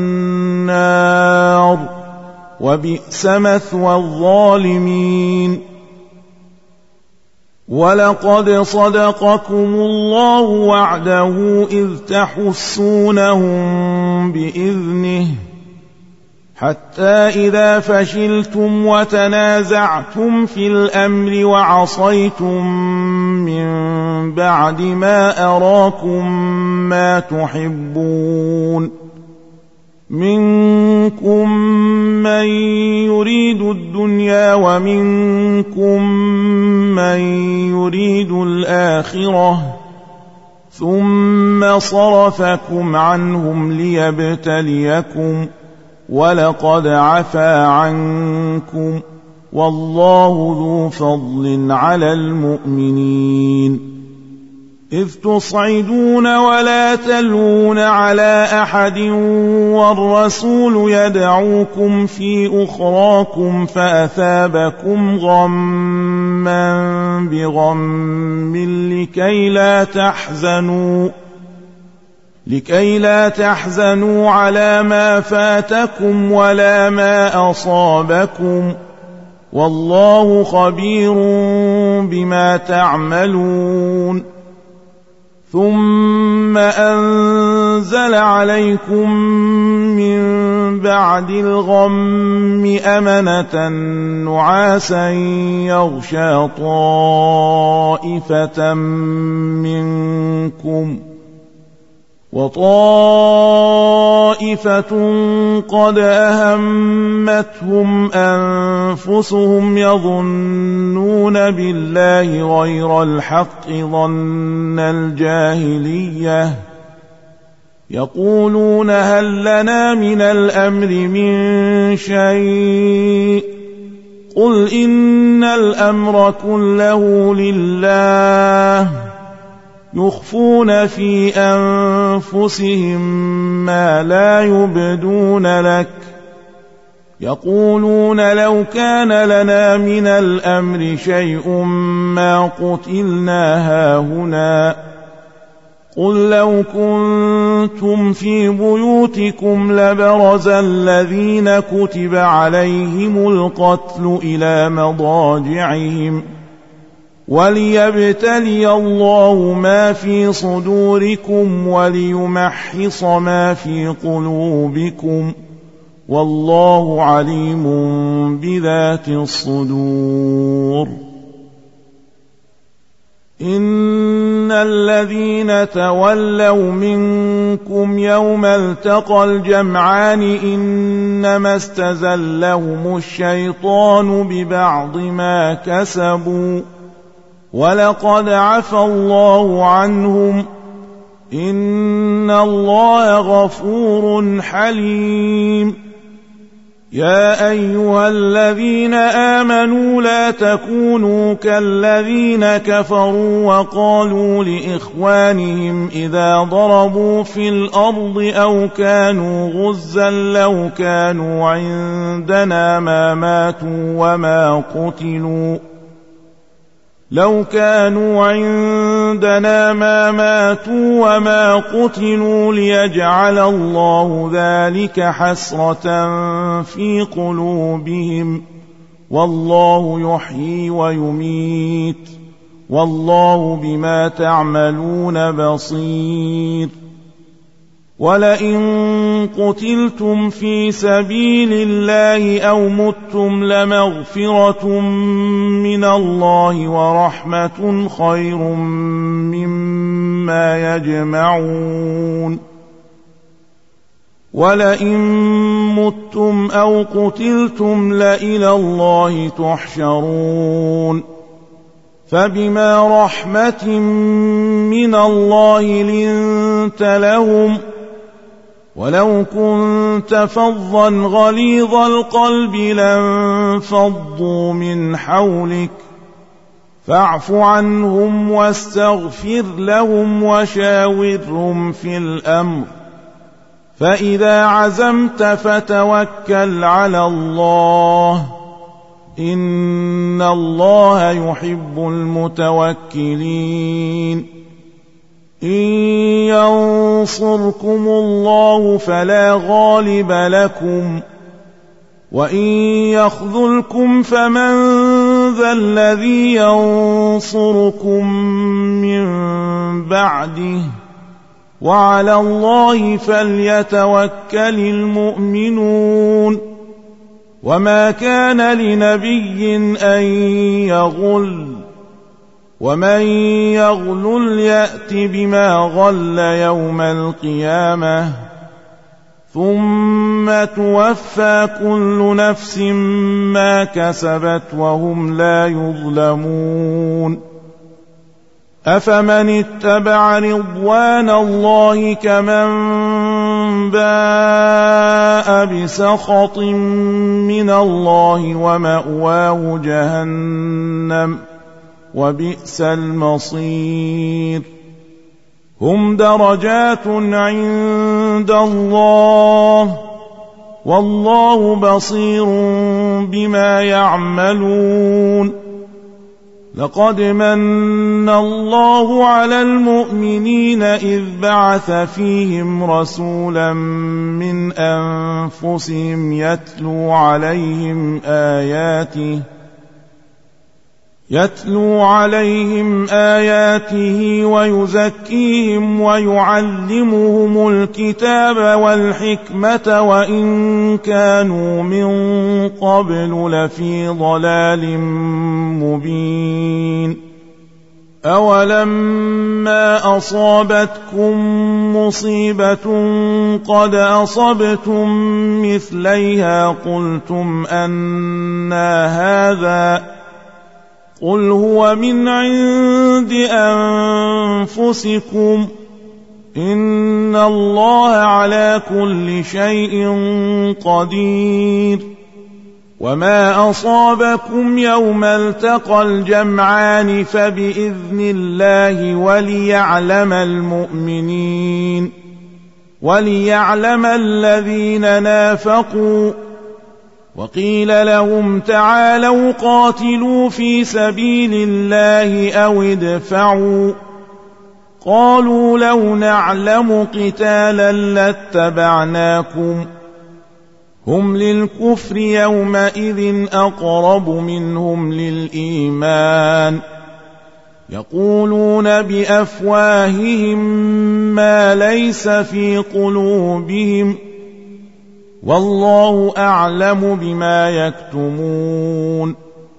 Speaker 1: النار وبئس مثوى الظالمين ولقد صدقكم الله وعده إذ تحسونهم بإذنه حتى إذا فشلتم وتنازعتم في الأمر وعصيتم من بعد ما أراكم ما تحبون منكم من يريد الدنيا ومنكم من يريد الآخرة ثم صرفكم عنهم ليبتليكم ولقد عفا عنكم والله ذو فضل على المؤمنين إذ تصعدون ولا تلوون على أحد والرسول يدعوكم في أخراكم فأثابكم غما بغم لكي لا تحزنوا لكي لا تحزنوا على ما فاتكم ولا ما أصابكم والله خبير بما تعملون ثم أنزل عليكم من بعد الغم أمنة نعاسا يغشى طائفة منكم وطائفة قد أهمتهم أنفسهم يظنون بالله غير الحق ظن الجاهلية يقولون هل لنا من الأمر من شيء قل إن الأمر كله لله يخفون في أنفسهم ما لا يبدون لك يقولون لو كان لنا من الأمر شيء ما قتلنا هاهنا قل لو كنتم في بيوتكم لبرز الذين كتب عليهم القتل إلى مضاجعهم وليبتلي الله ما في صدوركم وليمحص ما في قلوبكم والله عليم بذات الصدور إن الذين تولوا منكم يوم التقى الجمعان إنما استزلهم الشيطان ببعض ما كسبوا ولقد عفى الله عنهم إن الله غفور حليم يا أيها الذين آمنوا لا تكونوا كالذين كفروا وقالوا لإخوانهم إذا ضربوا في الأرض أو كانوا غزا لو كانوا عندنا ما ماتوا وما قتلوا لو كانوا عندنا ما ماتوا وما قتلوا ليجعل الله ذلك حسرة في قلوبهم والله يحيي ويميت والله بما تعملون بصير ولئن قتلتم في سبيل الله أو متم لمغفرة من الله ورحمة خير مما يجمعون ولئن متم أو قتلتم لإلى الله تحشرون فبما رحمة من الله لنت لهم ولو كنت فظا غليظ القلب لانفضوا من حولك فاعف عنهم واستغفر لهم وشاورهم في الأمر فإذا عزمت فتوكل على الله إن الله يحب المتوكلين إن ينصركم الله فلا غالب لكم وإن يخذلكم فمن ذا الذي ينصركم من بعده وعلى الله فليتوكل المؤمنون وما كان لنبي أن يغل ومن يغلل يأت بما غل يوم القيامة ثم توفى كل نفس ما كسبت وهم لا يظلمون أفمن اتبع رضوان الله كمن باء بسخط من الله ومأواه جهنم وبئس المصير هم درجات عند الله والله بصير بما يعملون لقد من الله على المؤمنين إذ بعث فيهم رسولا من أنفسهم يتلو عليهم آياته يتلو عليهم آياته ويزكيهم ويعلمهم الكتاب والحكمة وإن كانوا من قبل لفي ضلال مبين أولما أصابتكم مصيبة قد أصبتم مثليها قلتم أنى هذا قل هو من عند أنفسكم إن الله على كل شيء قدير وما أصابكم يوم التقى الجمعان فبإذن الله وليعلم المؤمنين وليعلم الذين نافقوا وقيل لهم تعالوا قاتلوا في سبيل الله أو ادفعوا قالوا لو نعلم قتالا لاتبعناكم هم للكفر يومئذ أقرب منهم للإيمان يقولون بأفواههم ما ليس في قلوبهم والله أعلم بما يكتمون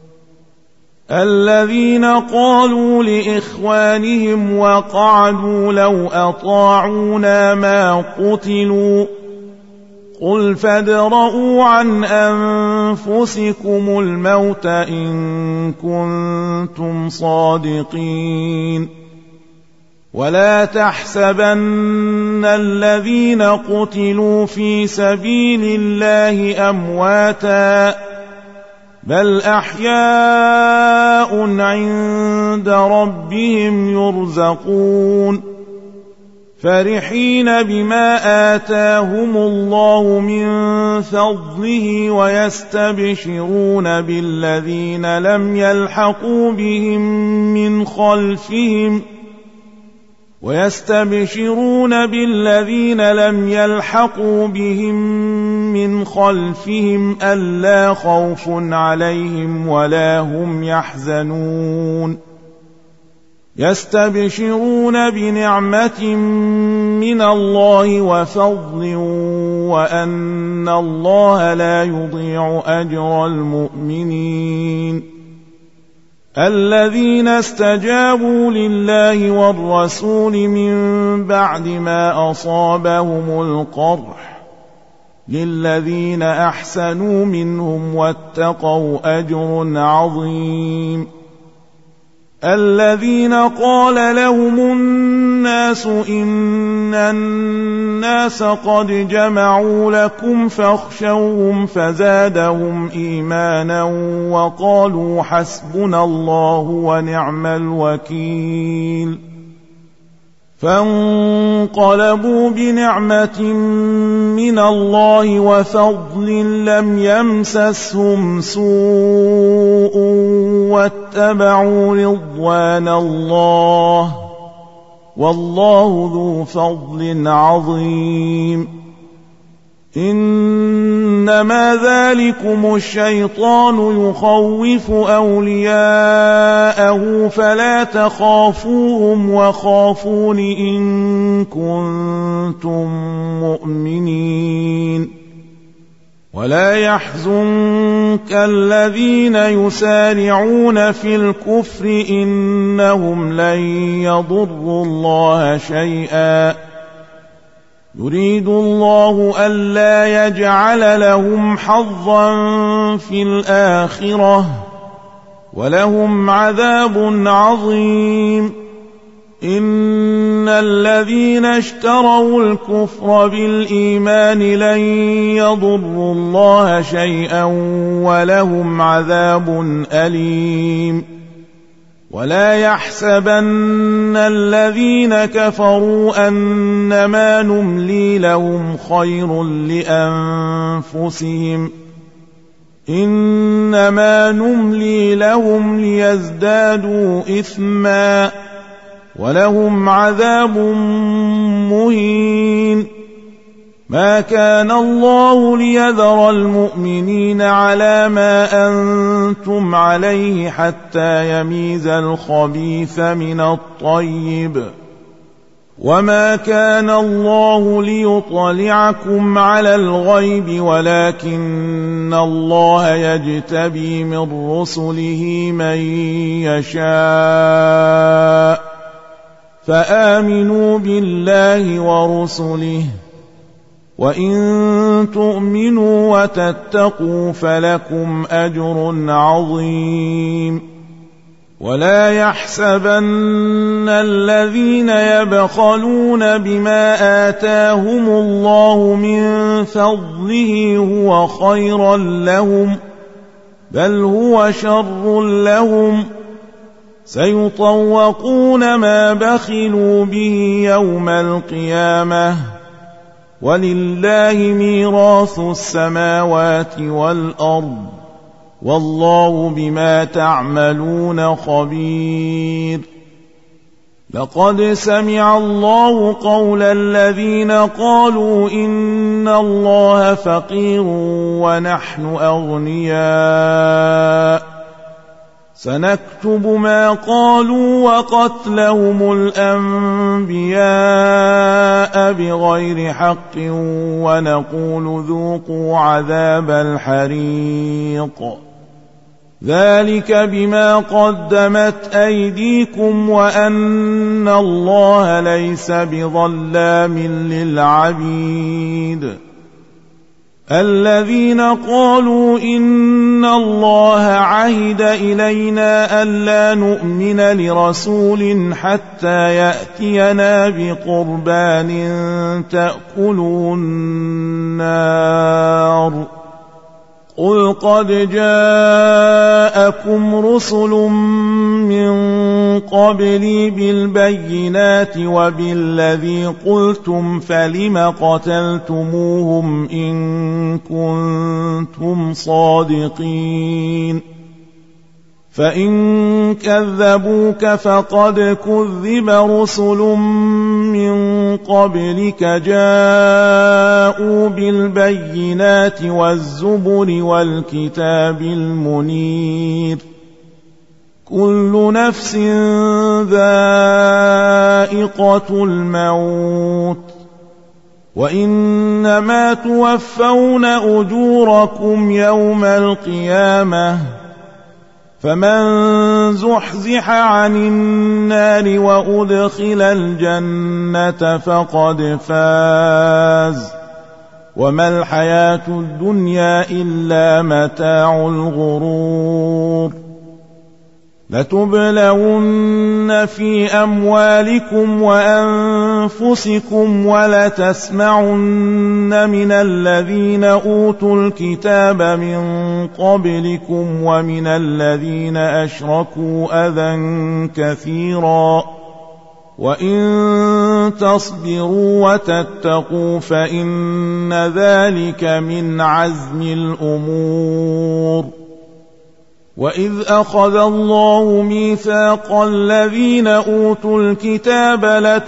Speaker 1: الذين قالوا لإخوانهم وقعدوا لو أطاعونا ما قتلوا قل فادرءوا عن أنفسكم الموت إن كنتم صادقين ولا تحسبن الذين قتلوا في سبيل الله أمواتا بل أحياء عند ربهم يرزقون فرحين بما آتاهم الله من فضله ويستبشرون بالذين لم يلحقوا بهم من خلفهم ويستبشرون بالذين لم يلحقوا بهم من خلفهم ألا خوف عليهم ولا هم يحزنون يستبشرون بنعمة من الله وفضل وأن الله لا يضيع أجر المؤمنين الذين استجابوا لله والرسول من بعد ما أصابهم القرح للذين أحسنوا منهم واتقوا أجر عظيم الذين قال لهم الناس إن الناس قد جمعوا لكم فاخشوهم فزادهم إيمانا وقالوا حسبنا الله ونعم الوكيل فانقلبوا بنعمة من الله وفضل لم يمسسهم سوء واتبعوا رضوان الله والله ذو فضل عظيم إنما ذلكم الشيطان يخوف أولياءه فلا تخافوهم وخافون إن كنتم مؤمنين ولا يحزنك الذين يسارعون في الكفر إنهم لن يضروا الله شيئا يريد الله ألا يجعل لهم حظا في الآخرة ولهم عذاب عظيم. إن الذين اشتروا الكفر بالإيمان لن يضروا الله شيئا ولهم عذاب أليم. ولا يحسبن الذين كفروا أنما نملي لهم خير لأنفسهم إنما نملي لهم ليزدادوا إثما ولهم عذاب مهين. ما كان الله ليذر المؤمنين على ما أنتم عليه حتى يميز الخبيث من الطيب وما كان الله ليطلعكم على الغيب ولكن الله يجتبي من رسله من يشاء فآمنوا بالله ورسله وإن تؤمنوا وتتقوا فلكم أجر عظيم. ولا يحسبن الذين يبخلون بما آتاهم الله من فضله هو خيرا لهم بل هو شر لهم سيطوقون ما بخلوا به يوم القيامة ولله ميراث السماوات والأرض والله بما تعملون خبير. لقد سمع الله قول الذين قالوا إن الله فقير ونحن أغنياء سنكتب ما قالوا وقتلهم الأنبياء بغير حق ونقول ذوقوا عذاب الحريق ذلك بما قدمت أيديكم وأن الله ليس بظلام للعبيد. الذين قالوا إن الله عهد إلينا ألا نؤمن لرسول حتى يأتينا بقربان تأكله النار قل قد جاءكم رسل من قبلي بالبينات وبالذي قلتم فلم قتلتموهم إن كنتم صادقين فإن كذبوك فقد كذب رسل من قبلك جاءوا بالبينات والزبر والكتاب المنير كل نفس ذائقة الموت وإنما توفون أجوركم يوم القيامة فمن زحزح عن النار وأدخل الجنة فقد فاز وما الحياة الدنيا إلا متاع الغرور. لتبلون في أموالكم وأنفسكم ولتسمعن من الذين أوتوا الكتاب من قبلكم ومن الذين أشركوا أذى كثيرا وإن تصبروا وتتقوا فإن ذلك من عزم الأمور. وإذ أخذ الله ميثاق الذين أوتوا الكتاب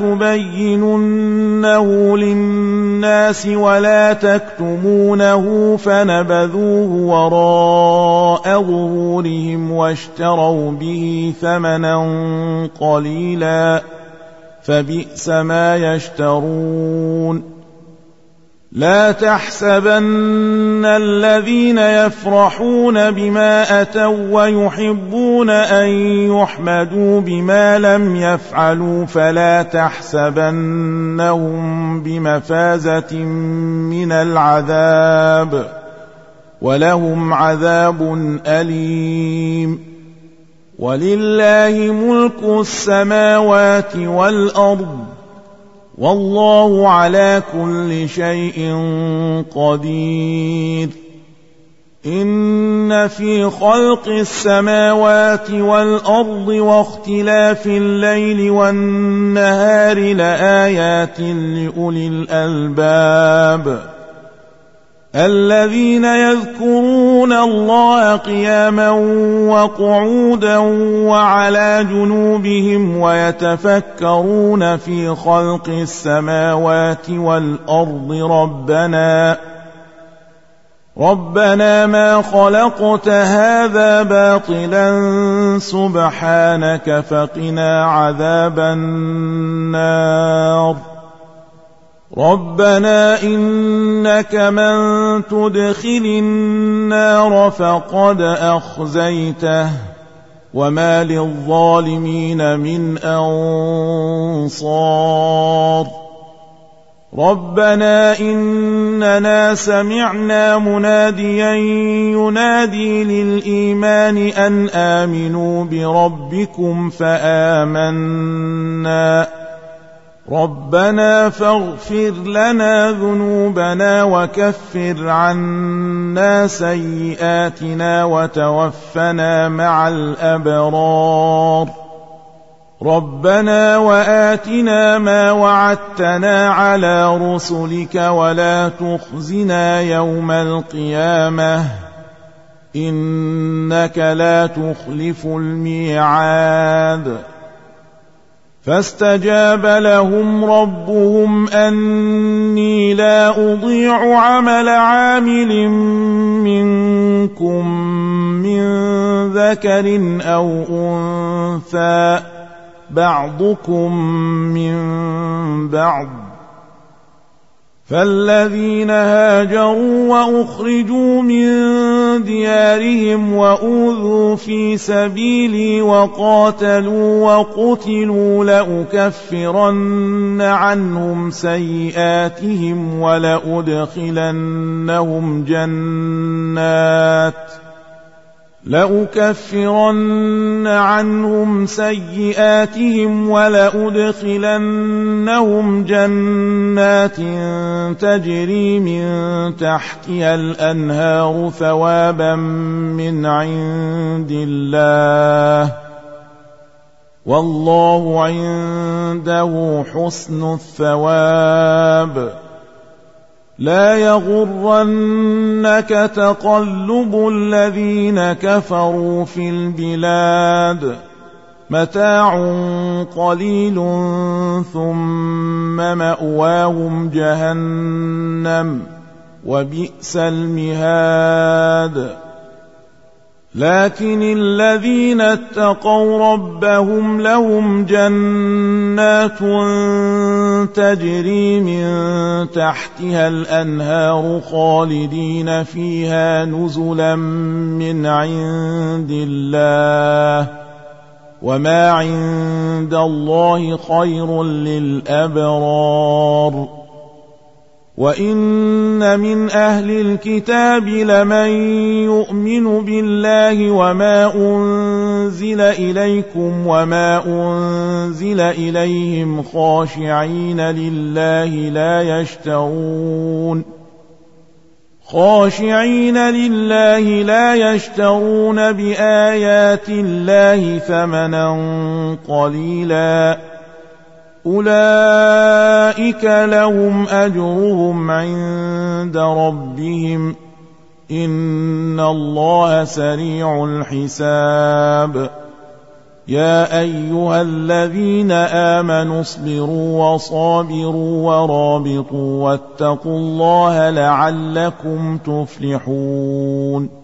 Speaker 1: لتبيننه للناس ولا تكتمونه فنبذوه وراء ظهورهم واشتروا به ثمنا قليلا فبئس ما يشترون. لا تحسبن الذين يفرحون بما أتوا ويحبون أن يحمدوا بما لم يفعلوا فلا تحسبنهم بمفازة من العذاب ولهم عذاب أليم. ولله ملك السماوات والأرض والله على كل شيء قدير. إن في خلق السماوات والأرض واختلاف الليل والنهار لآيات لأولي الألباب الذين يذكرون الله قياما وقعودا وعلى جنوبهم ويتفكرون في خلق السماوات والأرض ربنا ربنا ما خلقت هذا باطلا سبحانك فقنا عذاب النار. ربنا إنك من تدخل النار فقد أخزيته وما للظالمين من أنصار. ربنا إننا سمعنا مناديا ينادي للإيمان أن آمنوا بربكم فآمنا ربنا فاغفر لنا ذنوبنا وكفر عنا سيئاتنا وتوفنا مع الأبرار. ربنا وآتنا ما وعدتنا على رسلك ولا تخزنا يوم القيامة إنك لا تخلف الميعاد. فاستجاب لهم ربهم أني لا أضيع عمل عامل منكم من ذكر أو أنثى بعضكم من بعض فالذين هاجروا وأخرجوا من ديارهم وأوذوا في سبيلي وقاتلوا وقتلوا لأكفرن عنهم سيئاتهم ولأدخلنهم جنات لأكفرن عنهم سيئاتهم ولأدخلنهم جنات تجري من تحتها الأنهار ثوابا من عند الله والله عنده حسن الثواب. لا يغرنك تقلب الذين كفروا في البلاد متاع قليل ثم مأواهم جهنم وبئس المهاد. لكن الذين اتقوا ربهم لهم جنات تجري من تحتها الأنهار خالدين فيها نزلا من عند الله وما عند الله خير للأبرار. وإن من أهل الكتاب لمن يؤمن بالله وما أنزل إليكم وما أنزل إليهم خاشعين لله لا يشترون خاشعين لله لا يشترون بآيات الله ثمنا قليلا أولئك لهم أجرهم عند ربهم إن الله سريع الحساب. يا أيها الذين آمنوا اصبروا وصابروا ورابطوا واتقوا الله لعلكم تفلحون.